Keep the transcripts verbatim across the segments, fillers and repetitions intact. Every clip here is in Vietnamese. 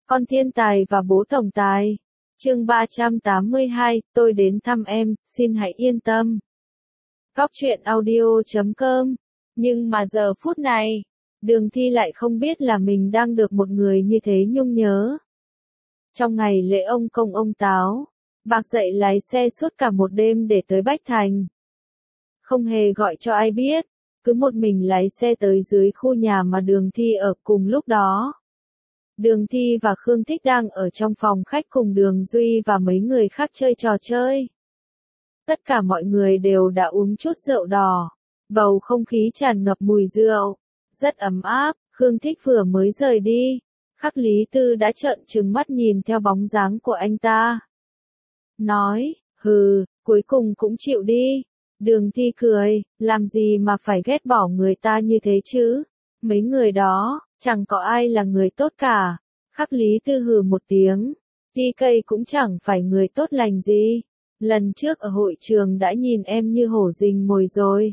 Con thiên tài và bố tổng tài. Chương ba trăm tám mươi hai, tôi đến thăm em, xin hãy yên tâm. Cóc truyện audio chấm com. Nhưng mà giờ phút này, Đường Thi lại không biết là mình đang được một người như thế nhung nhớ. Trong ngày lễ ông công ông táo, Bạc dậy lái xe suốt cả một đêm để tới Bách Thành. Không hề gọi cho ai biết, cứ một mình lái xe tới dưới khu nhà mà Đường Thi ở cùng lúc đó. Đường Thi và Khương Thích đang ở trong phòng khách cùng Đường Duy và mấy người khác chơi trò chơi. Tất cả mọi người đều đã uống chút rượu đỏ, bầu không khí tràn ngập mùi rượu, rất ấm áp. Khương Thích vừa mới rời đi, Khắc Lý Tư đã trợn trừng mắt nhìn theo bóng dáng của anh ta. Nói, hừ, cuối cùng cũng chịu đi. Đường Thi cười, làm gì mà phải ghét bỏ người ta như thế chứ? Mấy người đó, chẳng có ai là người tốt cả. Khắc Lý Tư hừ một tiếng, Ti Cây cũng chẳng phải người tốt lành gì. Lần trước ở hội trường đã nhìn em như hổ rình mồi rồi.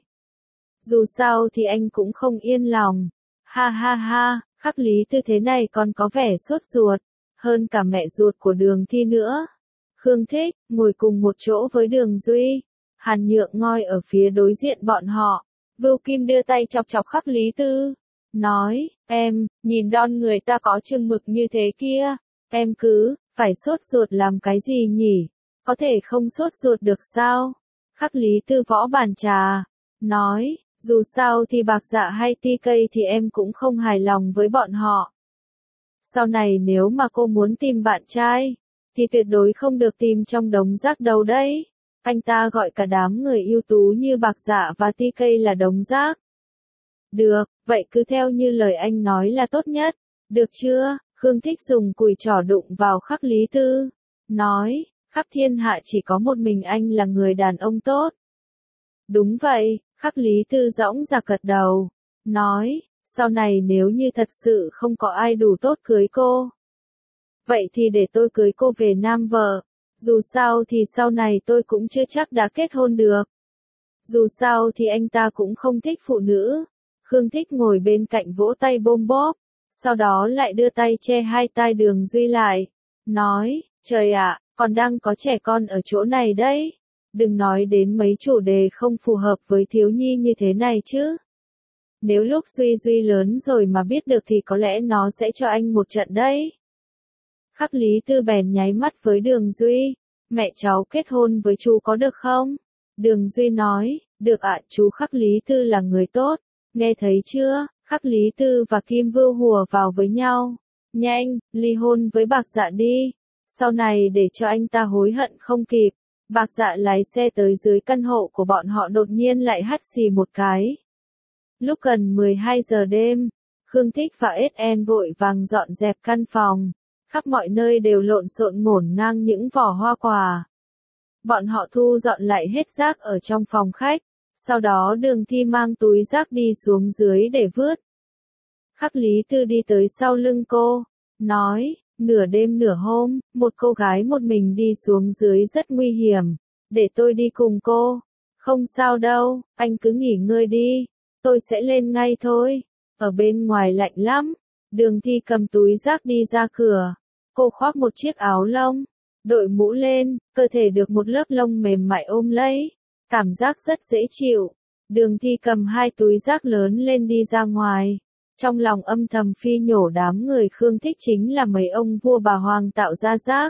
Dù sao thì anh cũng không yên lòng. Ha ha ha, Khắc Lý Tư thế này còn có vẻ sốt ruột, hơn cả mẹ ruột của Đường Thi nữa. Khương Thích, ngồi cùng một chỗ với Đường Duy. Hàn Nhượng ngồi ở phía đối diện bọn họ. Vưu Kim đưa tay chọc chọc Khắc Lý Tư. Nói, em, nhìn đòn người ta có chừng mực như thế kia. Em cứ, phải sốt ruột làm cái gì nhỉ? Có thể không sốt ruột được sao? Khắc Lý Tư võ bàn trà. Nói, dù sao thì Bạc Dạ hay Ti Cây thì em cũng không hài lòng với bọn họ. Sau này nếu mà cô muốn tìm bạn trai, thì tuyệt đối không được tìm trong đống rác đâu đấy. Anh ta gọi cả đám người ưu tú như Bạc Dạ và Ti Cây là đống rác. Được, vậy cứ theo như lời anh nói là tốt nhất. Được chưa? Khương Thích dùng cùi trỏ đụng vào Khắc Lý Tư. Nói, khắp thiên hạ chỉ có một mình anh là người đàn ông tốt. Đúng vậy, Khắc Lý Tư dõng dạc gật đầu. Nói, sau này nếu như thật sự không có ai đủ tốt cưới cô, vậy thì để tôi cưới cô về nam vợ. Dù sao thì sau này tôi cũng chưa chắc đã kết hôn được. Dù sao thì anh ta cũng không thích phụ nữ. Khương Thích ngồi bên cạnh vỗ tay bôm bóp, sau đó lại đưa tay che hai tai Đường Duy lại. Nói, trời ạ, còn đang có trẻ con ở chỗ này đấy. Đừng nói đến mấy chủ đề không phù hợp với thiếu nhi như thế này chứ. Nếu lúc Duy Duy lớn rồi mà biết được thì có lẽ nó sẽ cho anh một trận đấy. Khắc Lý Tư bèn nháy mắt với Đường Duy. Mẹ cháu kết hôn với chú có được không? Đường Duy nói, được ạ, chú Khắc Lý Tư là người tốt. Nghe thấy chưa? Khắc Lý Tư và Kim Vưu hùa vào với nhau. Nhanh, ly hôn với Bạc Dạ đi. Sau này để cho anh ta hối hận không kịp. Bạc Dạ lái xe tới dưới căn hộ của bọn họ, đột nhiên lại hắt xì một cái. Lúc gần mười hai giờ đêm, Khương Thích và ét en vội vàng dọn dẹp căn phòng. Khắp mọi nơi đều lộn xộn ngổn ngang những vỏ hoa quả. Bọn họ thu dọn lại hết rác ở trong phòng khách. Sau đó Đường Thi mang túi rác đi xuống dưới để vứt. Khắc Lý Tư đi tới sau lưng cô. Nói, nửa đêm nửa hôm, một cô gái một mình đi xuống dưới rất nguy hiểm. Để tôi đi cùng cô. Không sao đâu, anh cứ nghỉ ngơi đi. Tôi sẽ lên ngay thôi. Ở bên ngoài lạnh lắm. Đường Thi cầm túi rác đi ra cửa. Cô khoác một chiếc áo lông, đội mũ lên, cơ thể được một lớp lông mềm mại ôm lấy. Cảm giác rất dễ chịu. Đường Thi cầm hai túi rác lớn lên đi ra ngoài. Trong lòng âm thầm phi nhổ đám người Khương Thích chính là mấy ông vua bà hoàng tạo ra rác.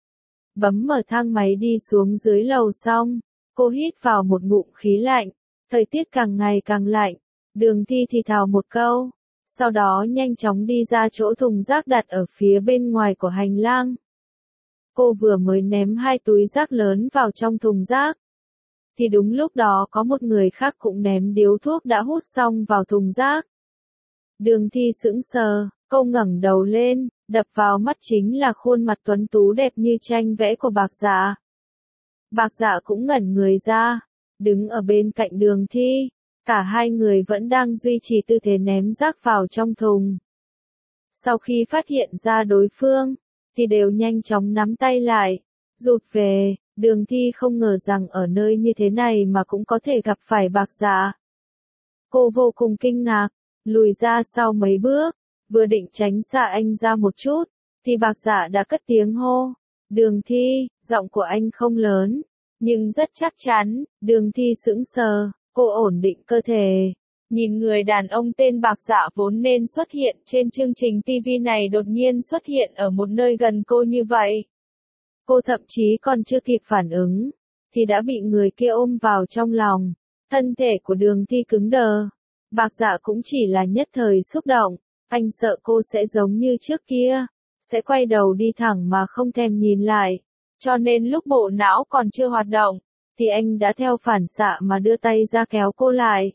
Bấm mở thang máy đi xuống dưới lầu xong, cô hít vào một ngụm khí lạnh. Thời tiết càng ngày càng lạnh. Đường Thi thì thào một câu. Sau đó nhanh chóng đi ra chỗ thùng rác đặt ở phía bên ngoài của hành lang. Cô vừa mới ném hai túi rác lớn vào trong thùng rác, thì đúng lúc đó có một người khác cũng ném điếu thuốc đã hút xong vào thùng rác. Đường Thi sững sờ, cô ngẩng đầu lên, đập vào mắt chính là khuôn mặt tuấn tú đẹp như tranh vẽ của Bạc Dạ. Bạc Dạ cũng ngẩn người ra, đứng ở bên cạnh Đường Thi. Cả hai người vẫn đang duy trì tư thế ném rác vào trong thùng. Sau khi phát hiện ra đối phương, thì đều nhanh chóng nắm tay lại, rụt về. Đường Thi không ngờ rằng ở nơi như thế này mà cũng có thể gặp phải Bạc Dạ. Cô vô cùng kinh ngạc, lùi ra sau mấy bước, vừa định tránh xa anh ra một chút, thì Bạc Dạ đã cất tiếng hô. Đường Thi, giọng của anh không lớn, nhưng rất chắc chắn. Đường Thi sững sờ, cô ổn định cơ thể. Nhìn người đàn ông tên Bạc Dạ vốn nên xuất hiện trên chương trình ti vi này đột nhiên xuất hiện ở một nơi gần cô như vậy. Cô thậm chí còn chưa kịp phản ứng, thì đã bị người kia ôm vào trong lòng. Thân thể của Đường Thi cứng đờ. Bạc Dạ cũng chỉ là nhất thời xúc động. Anh sợ cô sẽ giống như trước kia, sẽ quay đầu đi thẳng mà không thèm nhìn lại. Cho nên lúc bộ não còn chưa hoạt động, thì anh đã theo phản xạ mà đưa tay ra kéo cô lại.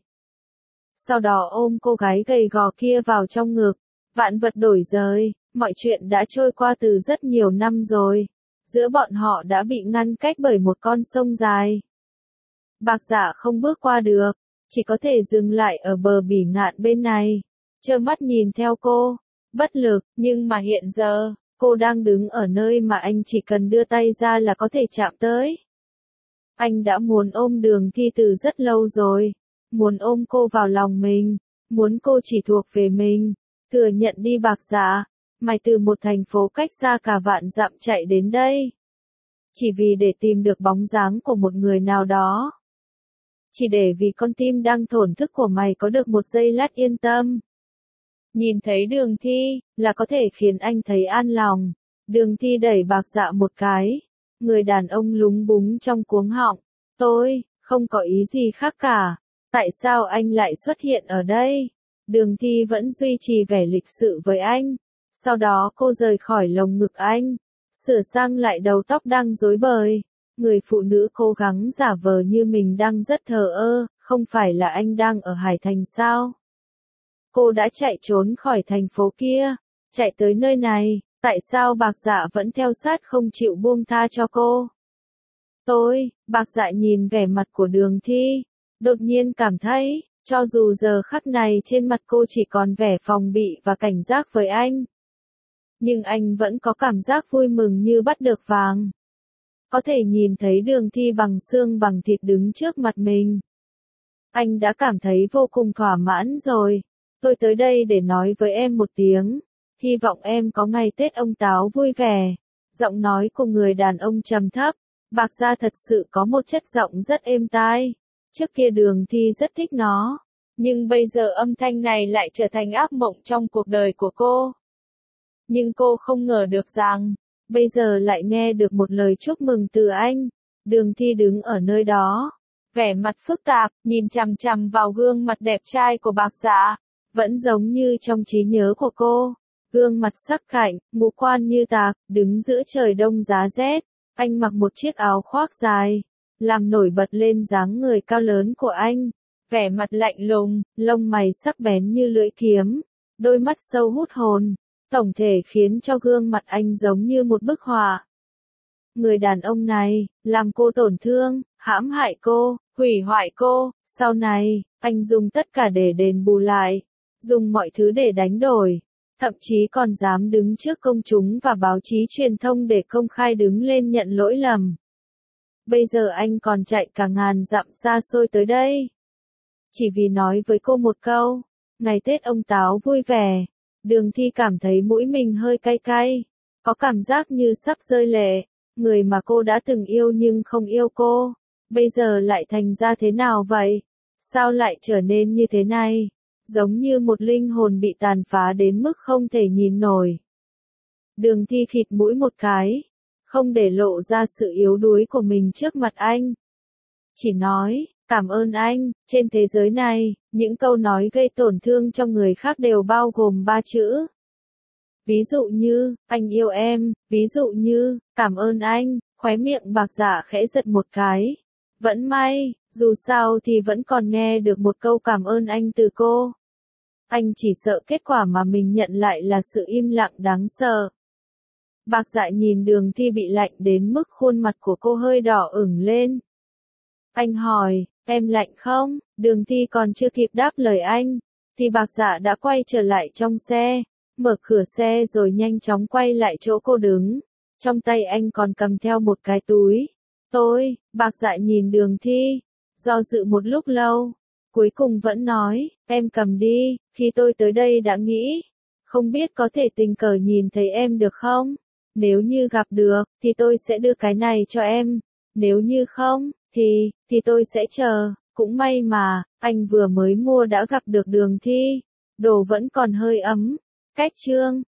Sau đó ôm cô gái gầy gò kia vào trong ngực. Vạn vật đổi rời, mọi chuyện đã trôi qua từ rất nhiều năm rồi. Giữa bọn họ đã bị ngăn cách bởi một con sông dài. Bạc Dạ không bước qua được, chỉ có thể dừng lại ở bờ bỉ ngạn bên này, trơ mắt nhìn theo cô, bất lực. Nhưng mà hiện giờ, cô đang đứng ở nơi mà anh chỉ cần đưa tay ra là có thể chạm tới. Anh đã muốn ôm Đường Thi từ rất lâu rồi, muốn ôm cô vào lòng mình, muốn cô chỉ thuộc về mình. Thừa nhận đi Bạc Dạ, mày từ một thành phố cách xa cả vạn dặm chạy đến đây, chỉ vì để tìm được bóng dáng của một người nào đó. Chỉ để vì con tim đang thổn thức của mày có được một giây lát yên tâm. Nhìn thấy Đường Thi, là có thể khiến anh thấy an lòng. Đường Thi đẩy Bạc Dạ một cái. Người đàn ông lúng búng trong cuống họng. Tôi, không có ý gì khác cả. Tại sao anh lại xuất hiện ở đây? Đường Thi vẫn duy trì vẻ lịch sự với anh. Sau đó cô rời khỏi lồng ngực anh, sửa sang lại đầu tóc đang rối bời. Người phụ nữ cố gắng giả vờ như mình đang rất thờ ơ, không phải là anh đang ở Hải Thành sao? Cô đã chạy trốn khỏi thành phố kia, chạy tới nơi này, tại sao Bạc Dạ vẫn theo sát không chịu buông tha cho cô? Tôi, Bạc Dạ nhìn vẻ mặt của Đường Thi, đột nhiên cảm thấy, cho dù giờ khắc này trên mặt cô chỉ còn vẻ phòng bị và cảnh giác với anh, nhưng anh vẫn có cảm giác vui mừng như bắt được vàng. Có thể nhìn thấy Đường Thi bằng xương bằng thịt đứng trước mặt mình. Anh đã cảm thấy vô cùng thỏa mãn rồi. Tôi tới đây để nói với em một tiếng. Hy vọng em có ngày Tết ông Táo vui vẻ. Giọng nói của người đàn ông trầm thấp. Bạc Dạ thật sự có một chất giọng rất êm tai. Trước kia Đường Thi rất thích nó. Nhưng bây giờ âm thanh này lại trở thành ác mộng trong cuộc đời của cô. Nhưng cô không ngờ được rằng, bây giờ lại nghe được một lời chúc mừng từ anh. Đường Thi đứng ở nơi đó, vẻ mặt phức tạp, nhìn chằm chằm vào gương mặt đẹp trai của Bạc Dạ, vẫn giống như trong trí nhớ của cô. Gương mặt sắc cạnh, ngũ quan như tạc, đứng giữa trời đông giá rét. Anh mặc một chiếc áo khoác dài, làm nổi bật lên dáng người cao lớn của anh. Vẻ mặt lạnh lùng, lông mày sắc bén như lưỡi kiếm, đôi mắt sâu hút hồn. Tổng thể khiến cho gương mặt anh giống như một bức họa. Người đàn ông này, làm cô tổn thương, hãm hại cô, hủy hoại cô, sau này, anh dùng tất cả để đền bù lại, dùng mọi thứ để đánh đổi, thậm chí còn dám đứng trước công chúng và báo chí truyền thông để công khai đứng lên nhận lỗi lầm. Bây giờ anh còn chạy cả ngàn dặm xa xôi tới đây, chỉ vì nói với cô một câu, ngày Tết ông Táo vui vẻ. Đường Thi cảm thấy mũi mình hơi cay cay, có cảm giác như sắp rơi lệ. Người mà cô đã từng yêu nhưng không yêu cô, bây giờ lại thành ra thế nào vậy? Sao lại trở nên như thế này? Giống như một linh hồn bị tàn phá đến mức không thể nhìn nổi. Đường Thi khịt mũi một cái, không để lộ ra sự yếu đuối của mình trước mặt anh. Chỉ nói, cảm ơn anh. Trên thế giới này, những câu nói gây tổn thương cho người khác đều bao gồm ba chữ. Ví dụ như, anh yêu em, ví dụ như, cảm ơn anh. Khóe miệng Bạc Dạ khẽ giật một cái. Vẫn may, dù sao thì vẫn còn nghe được một câu cảm ơn anh từ cô. Anh chỉ sợ kết quả mà mình nhận lại là sự im lặng đáng sợ. Bạc Dạ nhìn Đường Thi bị lạnh đến mức khuôn mặt của cô hơi đỏ ửng lên. Anh hỏi, em lạnh không? Đường Thi còn chưa kịp đáp lời anh, thì Bạc Dạ đã quay trở lại trong xe, mở cửa xe rồi nhanh chóng quay lại chỗ cô đứng. Trong tay anh còn cầm theo một cái túi. Tôi, Bạc Dạ nhìn Đường Thi, do dự một lúc lâu, cuối cùng vẫn nói, em cầm đi, khi tôi tới đây đã nghĩ, Không biết có thể tình cờ nhìn thấy em được không? Nếu như gặp được, thì tôi sẽ đưa cái này cho em. Nếu như không, thì, thì tôi sẽ chờ. Cũng may mà, anh vừa mới mua đã gặp được Đường Thi. Đồ vẫn còn hơi ấm. Cách chương